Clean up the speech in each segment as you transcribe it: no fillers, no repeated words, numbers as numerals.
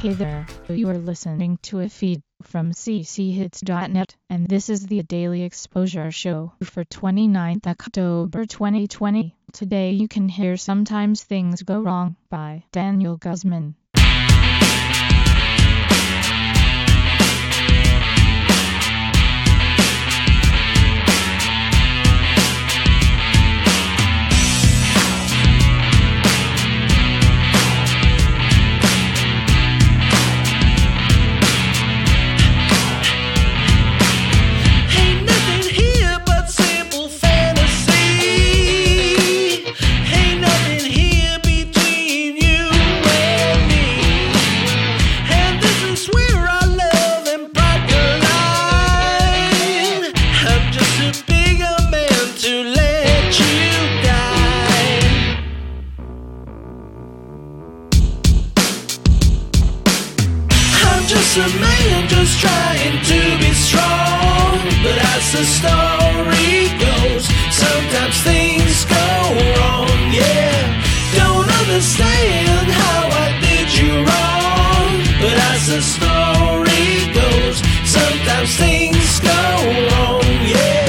Hey there, you are listening to a feed from cchits.net, and this is the Daily Exposure Show for 29th October 2020. Today you can hear Sometimes Things Go Wrong by Daniel Guzman. Just a man just trying to be strong, but as the story goes, sometimes things go wrong, yeah. Don't understand how I did you wrong, but as the story goes, sometimes things go wrong, yeah.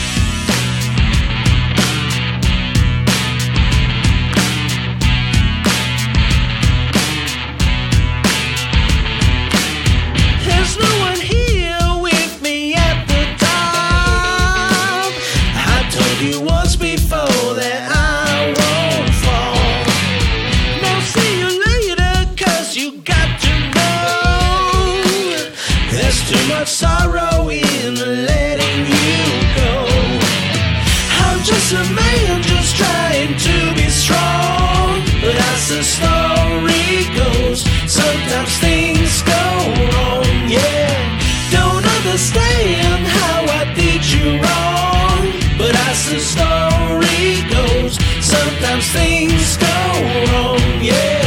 Too much sorrow in letting you go. I'm just a man just trying to be strong, but as the story goes, sometimes things go wrong, yeah. Don't understand how I did you wrong, but as the story goes, sometimes things go wrong, yeah.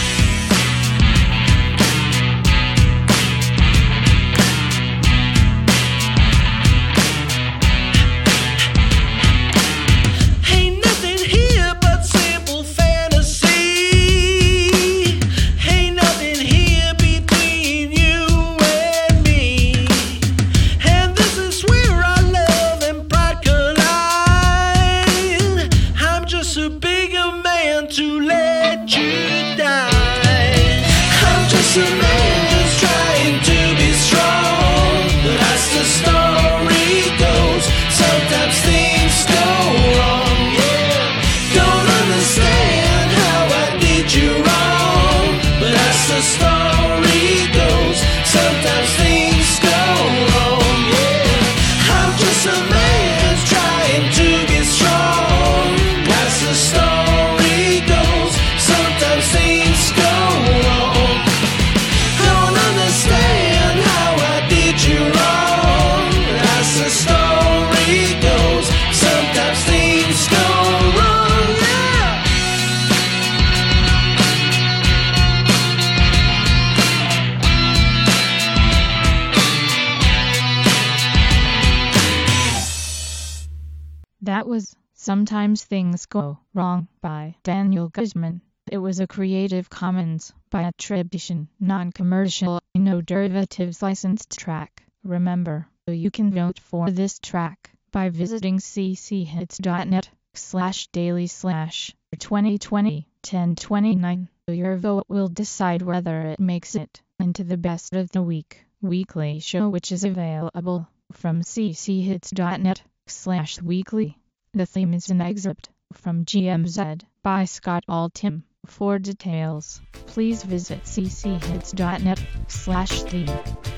To let you die. I'm just a man just trying to be strong, but as the story goes, sometimes things go wrong, yeah. Don't understand how I did you wrong, but as the story goes, sometimes things go wrong, yeah. I'm just a man trying to be strong, as the story goes, sometimes things go wrong. Don't understand how I did you wrong, as the story goes, sometimes things go wrong, yeah. That was Sometimes Things Go Wrong by Daniel Guzman. It was a Creative Commons by attribution, non-commercial, no derivatives licensed track. Remember, you can vote for this track by visiting cchits.net/daily/2020-1029. Your vote will decide whether it makes it into the Best of the Week weekly show, which is available from cchits.net/weekly. The theme is an excerpt from GMZ by Scott Altham. For details, please visit cchits.net/theme.